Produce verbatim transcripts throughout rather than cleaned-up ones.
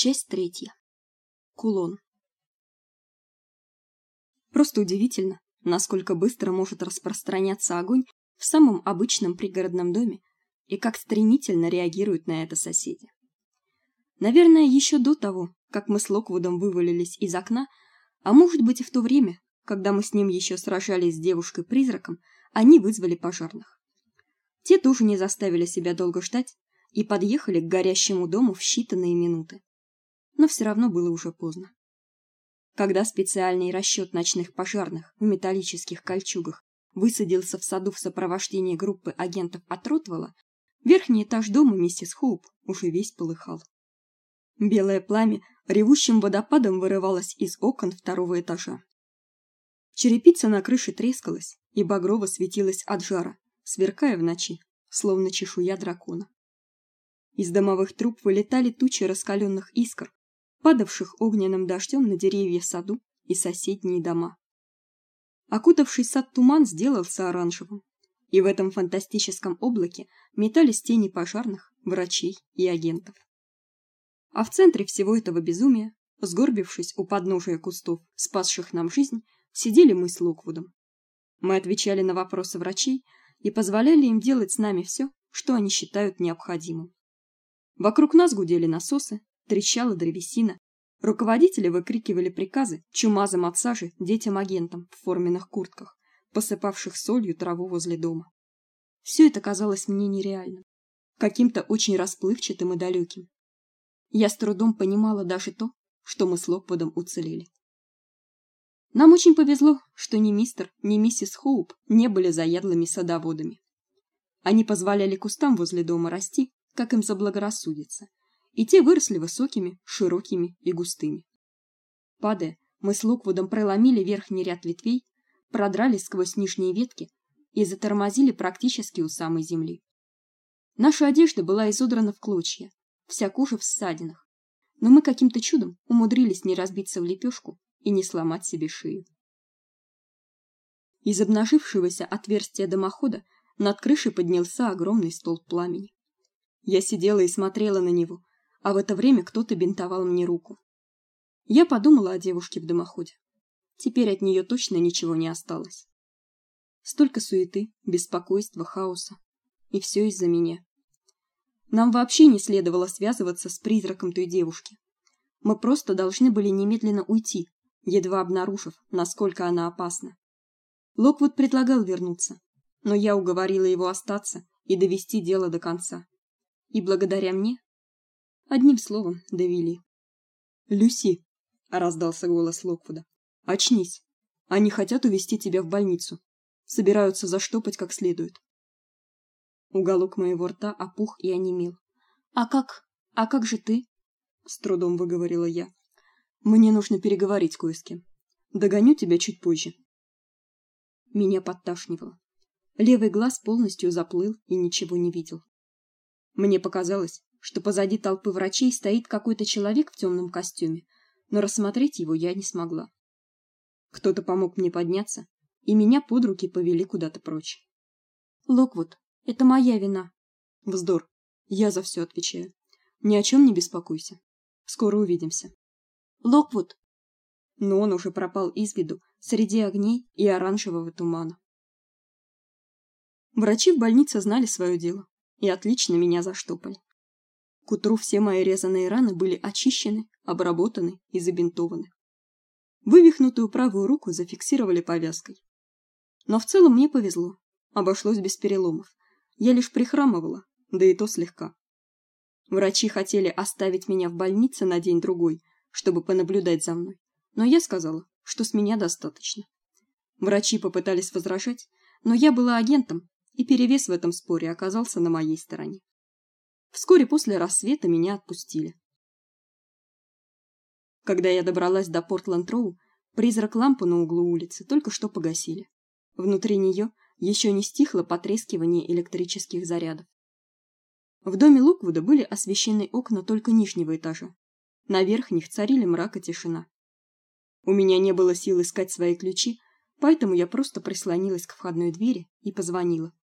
Часть третья. Кулон. Просто удивительно, насколько быстро может распространяться огонь в самом обычном пригородном доме и как стремительно реагируют на это соседи. Наверное, еще до того, как мы с Локвудом вывалились из окна, а может быть и в то время, когда мы с ним еще сражались с девушкой-призраком, они вызвали пожарных. Те тоже не заставили себя долго ждать и подъехали к горящему дому в считанные минуты. Но все равно было уже поздно. Когда специальный расчет ночных пожарных в металлических кольчугах высадился в саду в сопровождении группы агентов от Ротвелла, верхний этаж дома миссис Хоуп уже весь полыхал. Белое пламя ревущим водопадом вырывалось из окон второго этажа. Черепица на крыше трескалась и багрово светилась от жара, сверкая в ночи, словно чешуя дракона. Из домовых труб вылетали тучи раскаленных искр, падавших огненным дождем на деревья в саду и соседние дома. Окутавший сад туман сделался оранжевым, и в этом фантастическом облаке метались тени пожарных, врачей и агентов. А в центре всего этого безумия, сгорбившись у подножия кустов, спасших нам жизнь, сидели мы с Локвудом. Мы отвечали на вопросы врачей и позволяли им делать с нами все, что они считают необходимым. Вокруг нас гудели насосы, трещала древесина, руководители выкрикивали приказы чумазым от сажи детям-агентам в форменных куртках, посыпавших солью траву возле дома. Все это казалось мне нереальным, каким-то очень расплывчатым и далеким. Я с трудом понимала даже то, что мы с Локвудом уцелели. Нам очень повезло, что ни мистер, ни миссис Хоуп не были заядлыми садоводами. Они позволяли кустам возле дома расти, как им заблагорассудится, и те выросли высокими, широкими и густыми. Падая, мы с Локвудом проломили верхний ряд ветвей, продрались сквозь нижние ветки и затормозили практически у самой земли. Наша одежда была изодрана в клочья, вся кожа в ссадинах, но мы каким-то чудом умудрились не разбиться в лепешку и не сломать себе шею. Из обнажившегося отверстия дымохода над крышей поднялся огромный столб пламени. Я сидела и смотрела на него, а в это время кто-то бинтовал мне руку. Я подумала о девушке в дымоходе. Теперь от нее точно ничего не осталось. Столько суеты, беспокойства, хаоса, и все из-за меня. Нам вообще не следовало связываться с призраком той девушки. Мы просто должны были немедленно уйти, едва обнаружив, насколько она опасна. Локвуд предлагал вернуться, но я уговорила его остаться и довести дело до конца. И благодаря мне, одним словом, довели. «Люси», — раздался голос Локвуда, — «очнись. Они хотят увезти тебя в больницу. Собираются заштопать как следует». Уголок моего рта опух и онемел. «А как? А как же ты?» — с трудом выговорила я. «Мне нужно переговорить кое с кем. Догоню тебя чуть позже». Меня подташнивало. Левый глаз полностью заплыл и ничего не видел. Мне показалось, что позади толпы врачей стоит какой-то человек в темном костюме, но рассмотреть его я не смогла. Кто-то помог мне подняться, и меня под руки повели куда-то прочь. «Локвуд, это моя вина». «Вздор. Я за все отвечаю. Ни о чем не беспокойся. Скоро увидимся». «Локвуд!» Но он уже пропал из виду среди огней и оранжевого тумана. Врачи в больнице знали свое дело и отлично меня заштопали. К утру все мои резаные раны были очищены, обработаны и забинтованы. Вывихнутую правую руку зафиксировали повязкой. Но в целом мне повезло, обошлось без переломов. Я лишь прихрамывала, да и то слегка. Врачи хотели оставить меня в больнице на день-другой, чтобы понаблюдать за мной, но я сказала, что с меня достаточно. Врачи попытались возражать, но я была агентом, и перевес в этом споре оказался на моей стороне. Вскоре после рассвета меня отпустили. Когда я добралась до Портленд-Роу, призрак лампы на углу улицы только что погасили. Внутри нее еще не стихло потрескивание электрических зарядов. В доме Локвуда были освещены окна только нижнего этажа. На верхних царили мрак и тишина. У меня не было сил искать свои ключи, поэтому я просто прислонилась к входной двери и позвонила.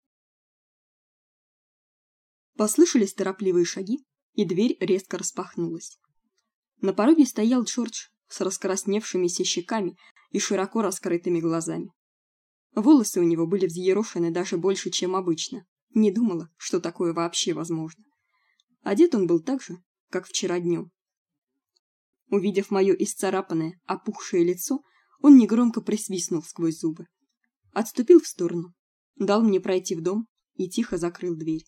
Послышались торопливые шаги, и дверь резко распахнулась. На пороге стоял Джордж с раскрасневшимися щеками и широко раскрытыми глазами. Волосы у него были взъерошены даже больше, чем обычно. Не думала, что такое вообще возможно. Одет он был так же, как вчера днем. Увидев моё исцарапанное, опухшее лицо, он негромко присвистнул сквозь зубы. Отступил в сторону, дал мне пройти в дом и тихо закрыл дверь.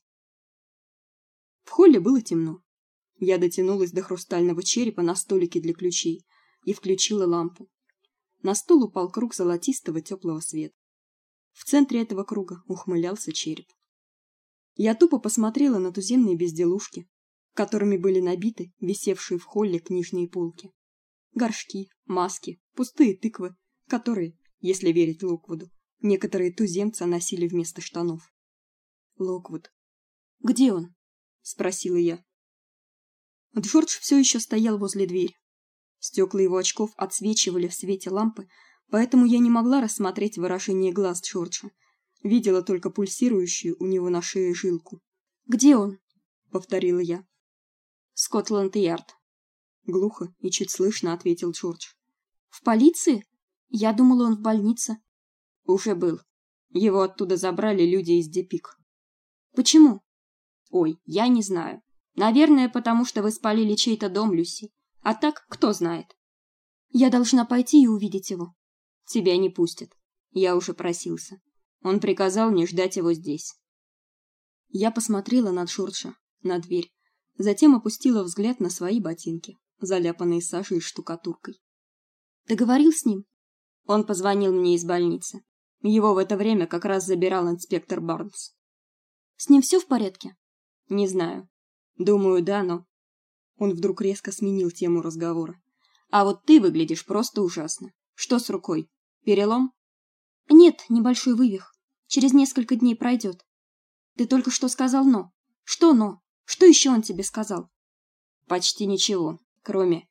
В холле было темно. Я дотянулась до хрустального черепа на столике для ключей и включила лампу. На стол упал круг золотистого тёплого света. В центре этого круга ухмылялся череп. Я тупо посмотрела на туземные безделушки, которыми были набиты висевшие в холле книжные полки. Горшки, маски, пустые тыквы, которые, если верить Локвуду, некоторые туземцы носили вместо штанов. Локвуд. Где он? Спросила я. Джордж все еще стоял возле двери. Стекла его очков отсвечивали в свете лампы, поэтому я не могла рассмотреть выражение глаз Джорджа. Видела только пульсирующую у него на шее жилку. Где он? Повторила я. Скотланд-Ярд. Глухо и чуть слышно ответил Джордж. В полиции? Я думала, он в больнице. Уже был. Его оттуда забрали люди из Депик. Почему? Ой, я не знаю. Наверное, потому что вы спалили чей-то дом, Люси. А так, кто знает. Я должна пойти и увидеть его. Тебя не пустят. Я уже просился. Он приказал мне ждать его здесь. Я посмотрела на Джорджа, на дверь, затем опустила взгляд на свои ботинки, заляпанные сажей и штукатуркой. Ты говорил с ним? Он позвонил мне из больницы. Его в это время как раз забирал инспектор Барнс. С ним все в порядке? Не знаю. Думаю, да, но... Он вдруг резко сменил тему разговора. А вот ты выглядишь просто ужасно. Что с рукой? Перелом? Нет, небольшой вывих. Через несколько дней пройдет. Ты только что сказал «но». Что «но»? Что еще он тебе сказал? Почти ничего, кроме...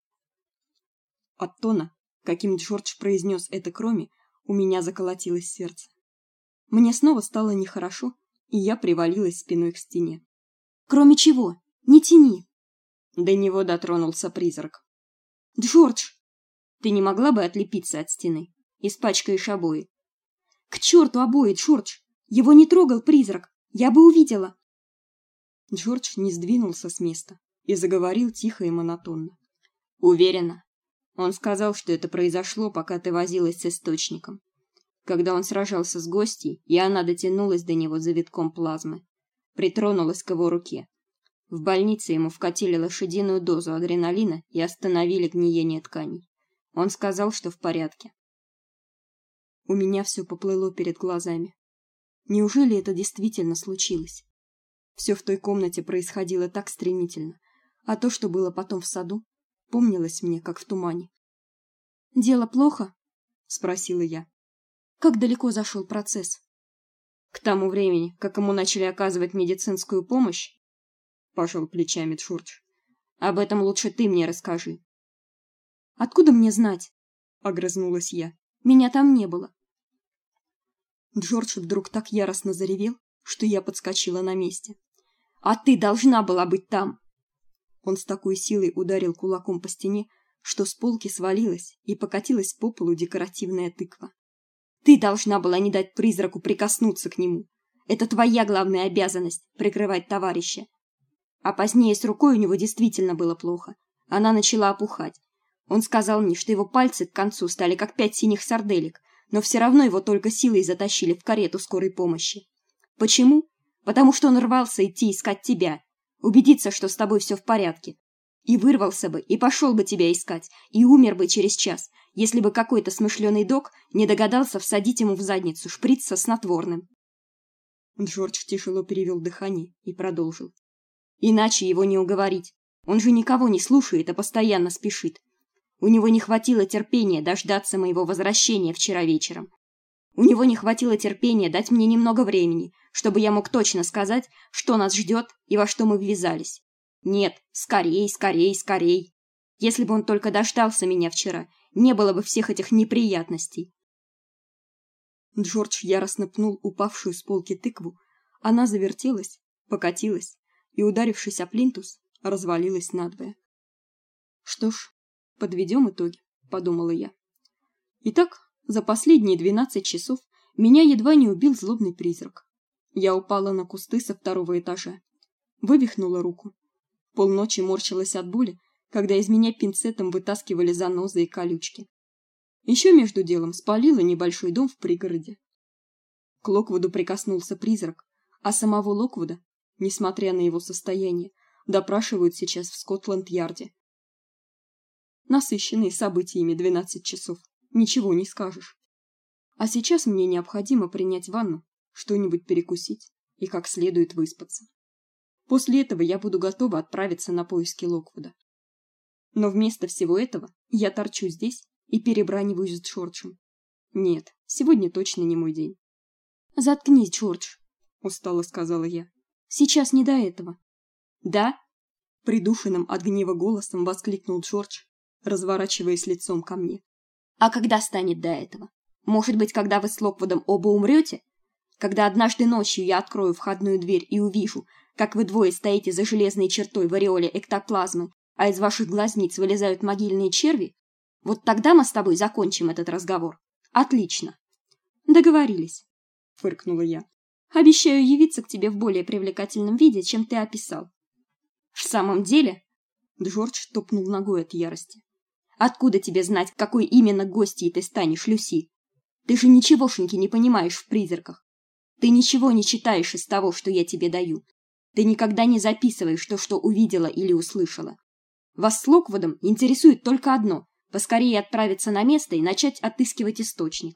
От тона, каким Джордж произнес это «кроме», у меня заколотилось сердце. Мне снова стало нехорошо, и я привалилась спиной к стене. Кроме чего? Не тяни. До него дотронулся призрак. Джордж, ты не могла бы отлепиться от стены? Испачкаешь обои. К черту обои, Джордж! Его не трогал призрак. Я бы увидела. Джордж не сдвинулся с места и заговорил тихо и монотонно. Уверена. Он сказал, что это произошло, пока ты возилась с источником. Когда он сражался с гостьей, и она дотянулась до него завитком плазмы. Притронулась к его руке. В больнице ему вкатили лошадиную дозу адреналина и остановили гниение тканей. Он сказал, что в порядке. У меня все поплыло перед глазами. Неужели это действительно случилось? Все в той комнате происходило так стремительно, а то, что было потом в саду, помнилось мне, как в тумане. «Дело плохо?» — спросила я. «Как далеко зашел процесс?» «К тому времени, как ему начали оказывать медицинскую помощь, — пожал плечами Джордж, — об этом лучше ты мне расскажи». «Откуда мне знать?» — огрызнулась я. «Меня там не было». Джордж вдруг так яростно заревел, что я подскочила на месте. «А ты должна была быть там!» Он с такой силой ударил кулаком по стене, что с полки свалилась и покатилась по полу декоративная тыква. «Ты должна была не дать призраку прикоснуться к нему. Это твоя главная обязанность — прикрывать товарища. А позднее с рукой у него действительно было плохо. Она начала опухать. Он сказал мне, что его пальцы к концу стали как пять синих сарделек, но все равно его только силой затащили в карету скорой помощи. Почему? Потому что он рвался идти искать тебя, убедиться, что с тобой все в порядке. И вырвался бы, и пошел бы тебя искать, и умер бы через час, если бы какой-то смышленый док не догадался всадить ему в задницу шприц со снотворным». Джордж тяжело перевел дыхание и продолжил. «Иначе его не уговорить. Он же никого не слушает, а постоянно спешит. У него не хватило терпения дождаться моего возвращения вчера вечером. У него не хватило терпения дать мне немного времени, чтобы я мог точно сказать, что нас ждет и во что мы ввязались. Нет, скорей, скорей, скорей. Если бы он только дождался меня вчера, не было бы всех этих неприятностей». Джордж яростно пнул упавшую с полки тыкву. Она завертелась, покатилась и, ударившись о плинтус, развалилась надвое. Что ж, подведем итоги, подумала я. Итак, за последние двенадцать часов меня едва не убил злобный призрак. Я упала на кусты со второго этажа, вывихнула руку. Полночи морщилась от боли, когда из меня пинцетом вытаскивали занозы и колючки. Еще между делом спалила небольшой дом в пригороде. К Локвуду прикоснулся призрак, а самого Локвуда, несмотря на его состояние, допрашивают сейчас в Скотланд-Ярде. Насыщенные событиями двенадцать часов, ничего не скажешь. А сейчас мне необходимо принять ванну, что-нибудь перекусить и как следует выспаться. После этого я буду готова отправиться на поиски Локвуда. Но вместо всего этого я торчу здесь и перебраниваюсь с Джорджем. Нет, сегодня точно не мой день. Заткнись, Джордж, устало сказала я. Сейчас не до этого. Да? Придушенным от гнева голосом воскликнул Джордж, разворачиваясь лицом ко мне. А когда станет до этого? Может быть, когда вы с Локвудом оба умрете? Когда однажды ночью я открою входную дверь и увижу, как вы двое стоите за железной чертой в ореоле эктоплазмы, а из ваших глазниц вылезают могильные черви? Вот тогда мы с тобой закончим этот разговор. Отлично. Договорились, фыркнула я. Обещаю явиться к тебе в более привлекательном виде, чем ты описал. В самом деле? Джордж топнул ногой от ярости. Откуда тебе знать, какой именно гостьей ты станешь, Люси? Ты же ничегошеньки не понимаешь в призраках. Ты ничего не читаешь из того, что я тебе даю. Ты никогда не записываешь то, что увидела или услышала. Вас с Локвудом интересует только одно — поскорее отправиться на место и начать отыскивать источник.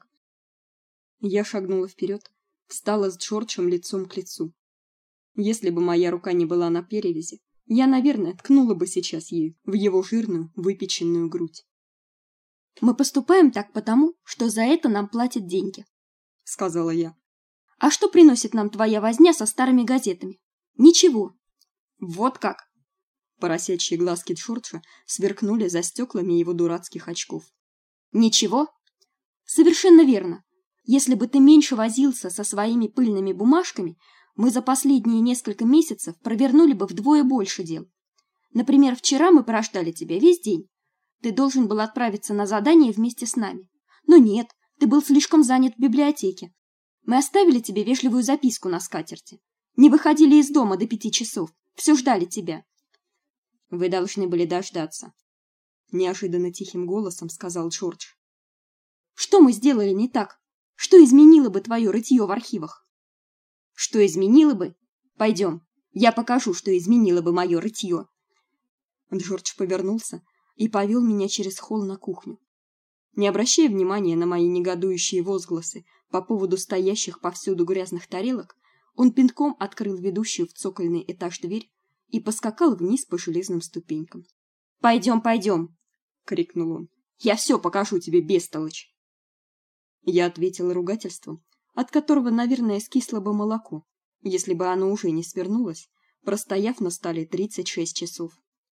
Я шагнула вперед, встала с Джорджем лицом к лицу. Если бы моя рука не была на перевязи, я, наверное, ткнула бы сейчас ею в его жирную, выпеченную грудь. Мы поступаем так потому, что за это нам платят деньги, сказала я. А что приносит нам твоя возня со старыми газетами? Ничего. Вот как. Поросячьи глазки Джорджа сверкнули за стеклами его дурацких очков. Ничего? Совершенно верно. Если бы ты меньше возился со своими пыльными бумажками, мы за последние несколько месяцев провернули бы вдвое больше дел. Например, вчера мы прождали тебя весь день. Ты должен был отправиться на задание вместе с нами. Но нет, ты был слишком занят в библиотеке. Мы оставили тебе вежливую записку на скатерти. Не выходили из дома до пяти часов. Все ждали тебя. Вы должны были дождаться, неожиданно тихим голосом сказал Джордж. Что мы сделали не так? Что изменило бы твое рытье в архивах? Что изменило бы? Пойдем, я покажу, что изменило бы мое рытье. Джордж повернулся и повел меня через холл на кухню. Не обращая внимания на мои негодующие возгласы по поводу стоящих повсюду грязных тарелок, он пинком открыл ведущую в цокольный этаж дверь и поскакал вниз по железным ступенькам. «Пойдем, пойдем!» — крикнул он. «Я все покажу тебе, бестолочь!» Я ответила ругательством, от которого, наверное, скисло бы молоко, если бы оно уже не свернулось, простояв на столе тридцать шесть часов.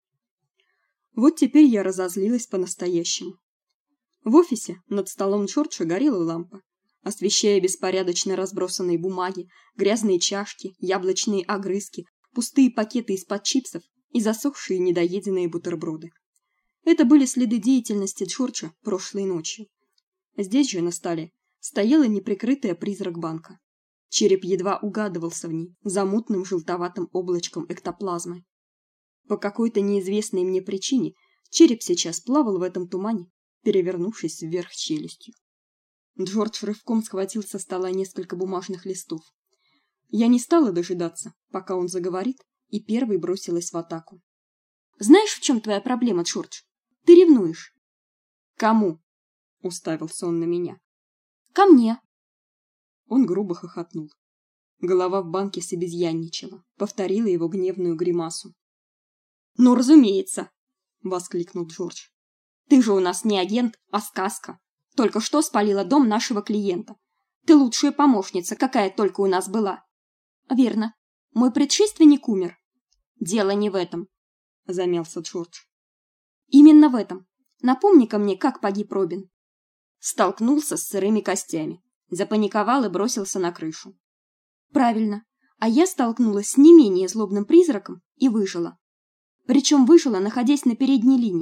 Вот теперь я разозлилась по-настоящему. В офисе над столом Джорджа горела лампа, освещая беспорядочно разбросанные бумаги, грязные чашки, яблочные огрызки, пустые пакеты из-под чипсов и засохшие недоеденные бутерброды. Это были следы деятельности Джорджа прошлой ночью. Здесь же на столе стояла неприкрытая призрак банка. Череп едва угадывался в ней за мутным желтоватым облачком эктоплазмы. По какой-то неизвестной мне причине череп сейчас плавал в этом тумане, перевернувшись вверх челюстью. Джордж рывком схватил со стола несколько бумажных листов. Я не стала дожидаться, пока он заговорит, и первой бросилась в атаку. Знаешь, в чем твоя проблема, Джордж? Ты ревнуешь. Кому? Уставился он на меня. Ко мне. Он грубо хохотнул. Голова в банке собезьянничала, повторила его гневную гримасу. Ну, разумеется, воскликнул Джордж. Ты же у нас не агент, а сказка. Только что спалила дом нашего клиента. Ты лучшая помощница, какая только у нас была. Верно. Мой предшественник умер. Дело не в этом, замялся Джордж. Именно в этом. Напомни-ка мне, как погиб Робин. Столкнулся с сырыми костями, запаниковал и бросился на крышу. Правильно. А я столкнулась с не менее злобным призраком и выжила. Причем выжила, находясь на передней линии,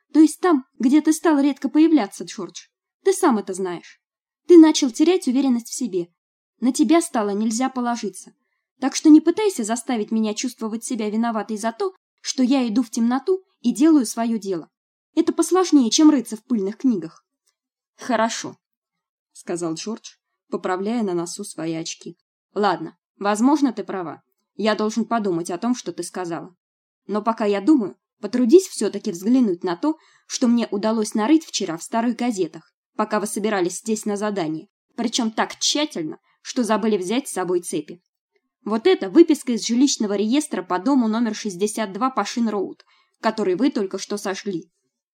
То есть там, где ты стал редко появляться, Джордж. Ты сам это знаешь. Ты начал терять уверенность в себе. На тебя стало нельзя положиться. Так что не пытайся заставить меня чувствовать себя виноватой за то, что я иду в темноту и делаю свое дело. Это посложнее, чем рыться в пыльных книгах. Хорошо, сказал Джордж, поправляя на носу свои очки. Ладно, возможно, ты права. Я должен подумать о том, что ты сказала. Но пока я думаю, потрудись все таки взглянуть на то, что мне удалось нарыть вчера в старых газетах, пока вы собирались здесь на задание, причем так тщательно, что забыли взять с собой цепи. Вот это выписка из жилищного реестра по дому номер шестьдесят два Пашин-роуд, который вы только что сожгли.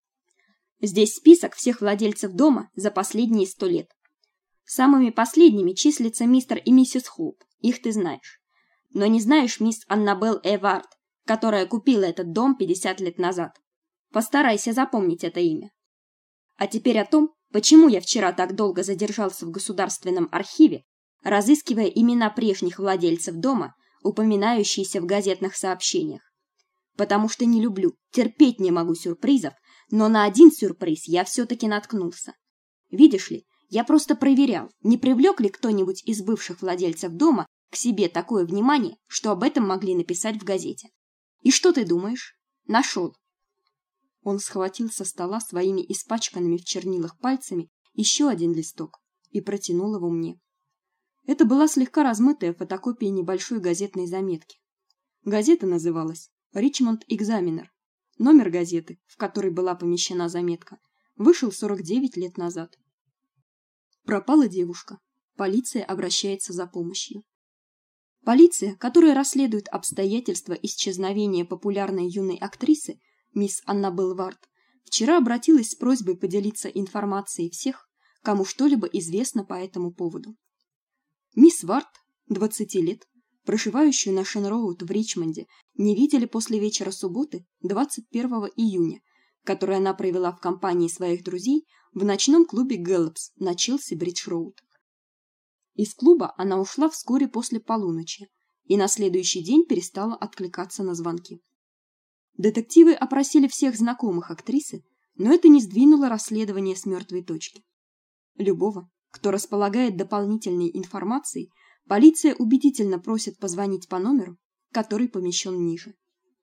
Здесь список всех владельцев дома за последние сто лет. Самыми последними числятся мистер и миссис Хоуп, их ты знаешь. Но не знаешь мисс Аннабелл Эвард, которая купила этот дом пятьдесят лет назад. Постарайся запомнить это имя. А теперь о том, почему я вчера так долго задержался в государственном архиве, разыскивая имена прежних владельцев дома, упоминающиеся в газетных сообщениях. Потому что не люблю, терпеть не могу сюрпризов, но на один сюрприз я все-таки наткнулся. Видишь ли, я просто проверял, не привлек ли кто-нибудь из бывших владельцев дома к себе такое внимание, что об этом могли написать в газете. И что ты думаешь? Нашел. Он схватил со стола своими испачканными в чернилах пальцами еще один листок и протянул его мне. Это была слегка размытая фотокопия небольшой газетной заметки. Газета называлась «Ричмонд Экзаменер». Номер газеты, в которой была помещена заметка, вышел сорок девять лет назад. Пропала девушка. Полиция обращается за помощью. Полиция, которая расследует обстоятельства исчезновения популярной юной актрисы мисс Аннабелл Вард, вчера обратилась с просьбой поделиться информацией всех, кому что-либо известно по этому поводу. Мисс Вард, двадцати лет, проживающую на Шен-роуд в Ричмонде, не видели после вечера субботы, двадцать первого июня, который она провела в компании своих друзей в ночном клубе Гэллопс на Челси-Бридж-роуд. Из клуба она ушла вскоре после полуночи и на следующий день перестала откликаться на звонки. Детективы опросили всех знакомых актрисы, но это не сдвинуло расследование с мертвой точки. Любого, кто располагает дополнительной информацией, полиция убедительно просит позвонить по номеру, который помещен ниже.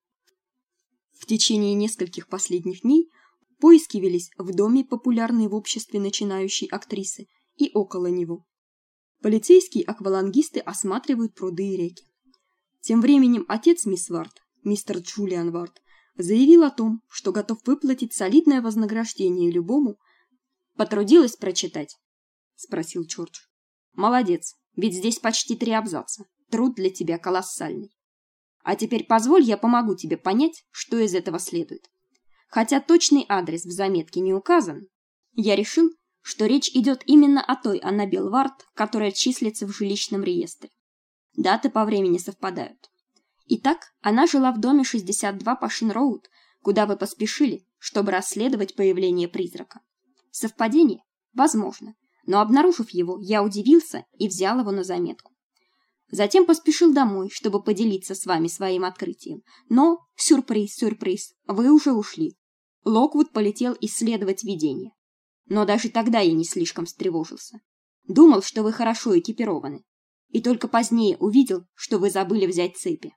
В течение нескольких последних дней поиски велись в доме популярной в обществе начинающей актрисы и около него. Полицейские аквалангисты осматривают пруды и реки. Тем временем отец мисс Вард, мистер Джулиан Вард, заявил о том, что готов выплатить солидное вознаграждение любому. Потрудилась прочитать? Спросил Джордж. Молодец, ведь здесь почти три абзаца. Труд для тебя колоссальный. А теперь позволь, я помогу тебе понять, что из этого следует. Хотя точный адрес в заметке не указан, я решил, что речь идет именно о той Аннабелл Вард, которая числится в жилищном реестре. Даты по времени совпадают. Итак, она жила в доме шестьдесят два Пашин-роуд, куда вы поспешили, чтобы расследовать появление призрака. Совпадение? Возможно, но обнаружив его, я удивился и взял его на заметку. Затем поспешил домой, чтобы поделиться с вами своим открытием. Но, сюрприз, сюрприз, вы уже ушли. Локвуд полетел исследовать видение. Но даже тогда я не слишком встревожился. Думал, что вы хорошо экипированы. И только позднее увидел, что вы забыли взять цепи.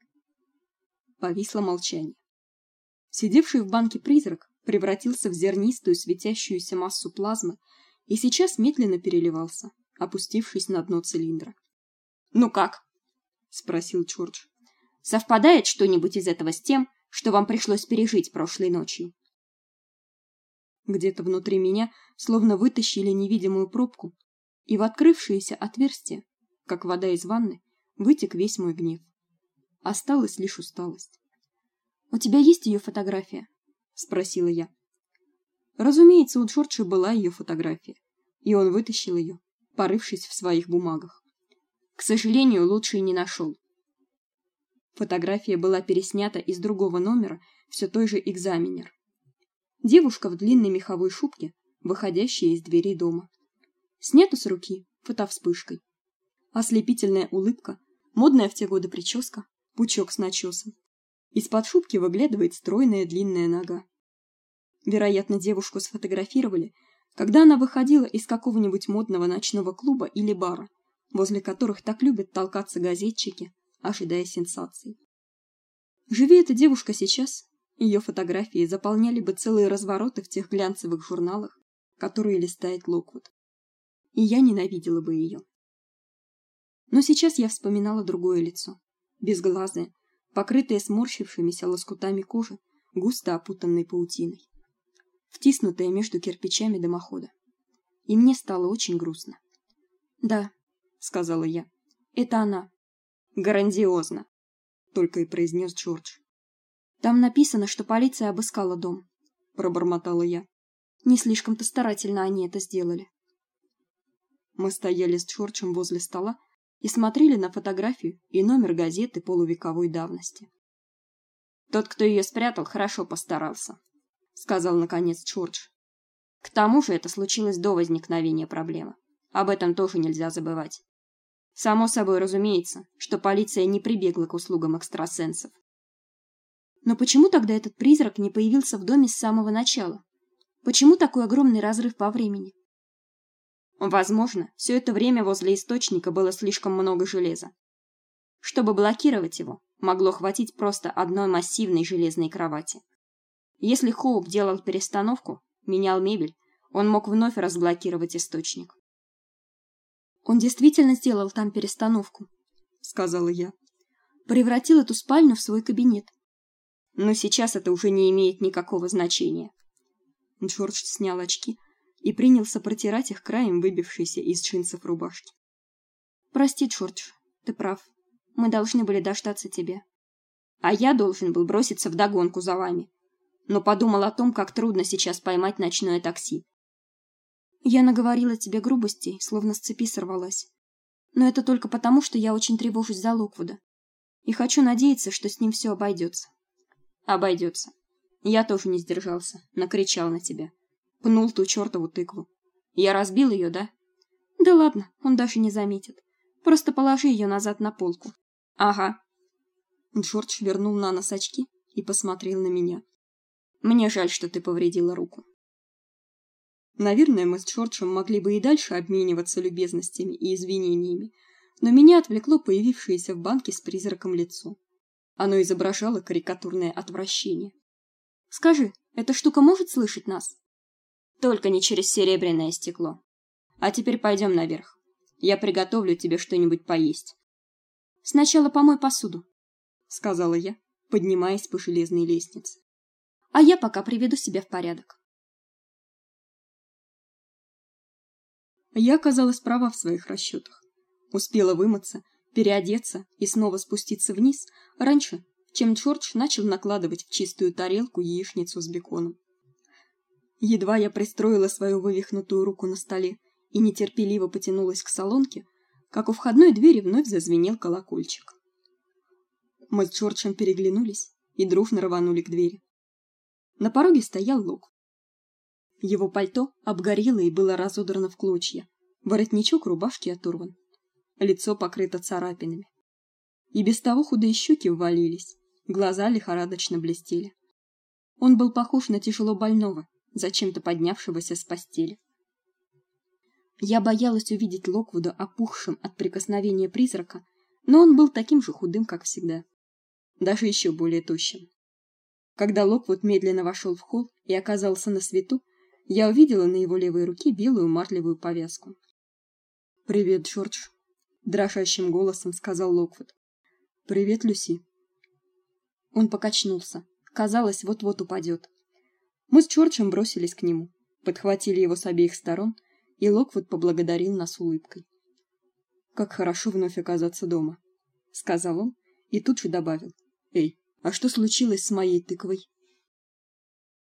Повисло молчание. Сидевший в банке призрак превратился в зернистую светящуюся массу плазмы и сейчас медленно переливался, опустившись на дно цилиндра. «Ну как?» — спросил Джордж. «Совпадает что-нибудь из этого с тем, что вам пришлось пережить прошлой ночью?» Где-то внутри меня словно вытащили невидимую пробку, и в открывшееся отверстие, как вода из ванны, вытек весь мой гнев. Осталась лишь усталость. «У тебя есть ее фотография?» — спросила я. Разумеется, у Джорджа была ее фотография, и он вытащил ее, порывшись в своих бумагах. К сожалению, лучше и не нашел. Фотография была переснята из другого номера все той же «Экзаменер». Девушка в длинной меховой шубке, выходящая из дверей дома. Снята с руки, фотовспышкой. Ослепительная улыбка, модная в те годы прическа, пучок с начесом. Из-под шубки выглядывает стройная длинная нога. Вероятно, девушку сфотографировали, когда она выходила из какого-нибудь модного ночного клуба или бара, возле которых так любят толкаться газетчики, ожидая сенсаций. Живи эта девушка сейчас, ее фотографии заполняли бы целые развороты в тех глянцевых журналах, которые листает Локвуд. И я ненавидела бы ее. Но сейчас я вспоминала другое лицо, безглазое, покрытое сморщившимися лоскутами кожи, густо опутанной паутиной, втиснутое между кирпичами дымохода. И мне стало очень грустно. "Да", сказала я. "Это она". "Грандиозно", только и произнес Джордж. "Там написано, что полиция обыскала дом", пробормотала я. "Не слишком-то старательно они это сделали". Мы стояли с Джорджем возле стола и смотрели на фотографию и номер газеты полувековой давности. "Тот, кто ее спрятал, хорошо постарался", сказал наконец Джордж. "К тому же это случилось до возникновения проблемы. Об этом тоже нельзя забывать. Само собой разумеется, что полиция не прибегла к услугам экстрасенсов. Но почему тогда этот призрак не появился в доме с самого начала? Почему такой огромный разрыв по времени?" Возможно, все это время возле источника было слишком много железа. Чтобы блокировать его, могло хватить просто одной массивной железной кровати. Если Хоуп делал перестановку, менял мебель, он мог вновь разблокировать источник. "Он действительно сделал там перестановку", сказала я. "Превратил эту спальню в свой кабинет. Но сейчас это уже не имеет никакого значения". Джордж снял очки и принялся протирать их краем выбившейся из джинсов рубашки. "Прости, Джордж, ты прав. Мы должны были дождаться тебя. А я должен был броситься вдогонку за вами. Но подумал о том, как трудно сейчас поймать ночное такси. Я наговорила тебе грубостей, словно с цепи сорвалась. Но это только потому, что я очень тревожусь за Локвуда. И хочу надеяться, что с ним все обойдется. Обойдется. Я тоже не сдержался, накричал на тебя. Пнул ту чертову тыкву. Я разбил ее, да? Да ладно, он даже не заметит. Просто положи ее назад на полку. Ага. Джордж вернул на нос очки и посмотрел на меня. Мне жаль, что ты повредила руку. Наверное, мы с Джорджем могли бы и дальше обмениваться любезностями и извинениями, но меня отвлекло появившееся в банке с призраком лицо. Оно изображало карикатурное отвращение. Скажи, эта штука может слышать нас? Только не через серебряное стекло. А теперь пойдем наверх. Я приготовлю тебе что-нибудь поесть. Сначала помой посуду, сказала я, поднимаясь по железной лестнице. А я пока приведу себя в порядок. Я оказалась права в своих расчетах. Успела вымыться, переодеться и снова спуститься вниз раньше, чем Джордж начал накладывать в чистую тарелку яичницу с беконом. Едва я пристроила свою вывихнутую руку на столе и нетерпеливо потянулась к солонке, как у входной двери вновь зазвенел колокольчик. Мы с Джорджем переглянулись и дружно рванули к двери. На пороге стоял Лок. Его пальто обгорело и было разодрано в клочья. Воротничок рубашки оторван. Лицо покрыто царапинами. И без того худые щеки ввалились, глаза лихорадочно блестели. Он был похож на тяжело больного, зачем-то поднявшегося с постели. Я боялась увидеть Локвуда опухшим от прикосновения призрака, но он был таким же худым, как всегда, даже еще более тощим. Когда Локвуд медленно вошел в холл и оказался на свету, я увидела на его левой руке белую марлевую повязку. "Привет, Джордж", дрожащим голосом сказал Локвуд. "Привет, Люси". Он покачнулся, казалось, вот-вот упадет. Мы с Джорджем бросились к нему, подхватили его с обеих сторон, и Локвуд поблагодарил нас улыбкой. "Как хорошо вновь оказаться дома", сказал он и тут же добавил: "Эй, а что случилось с моей тыквой?"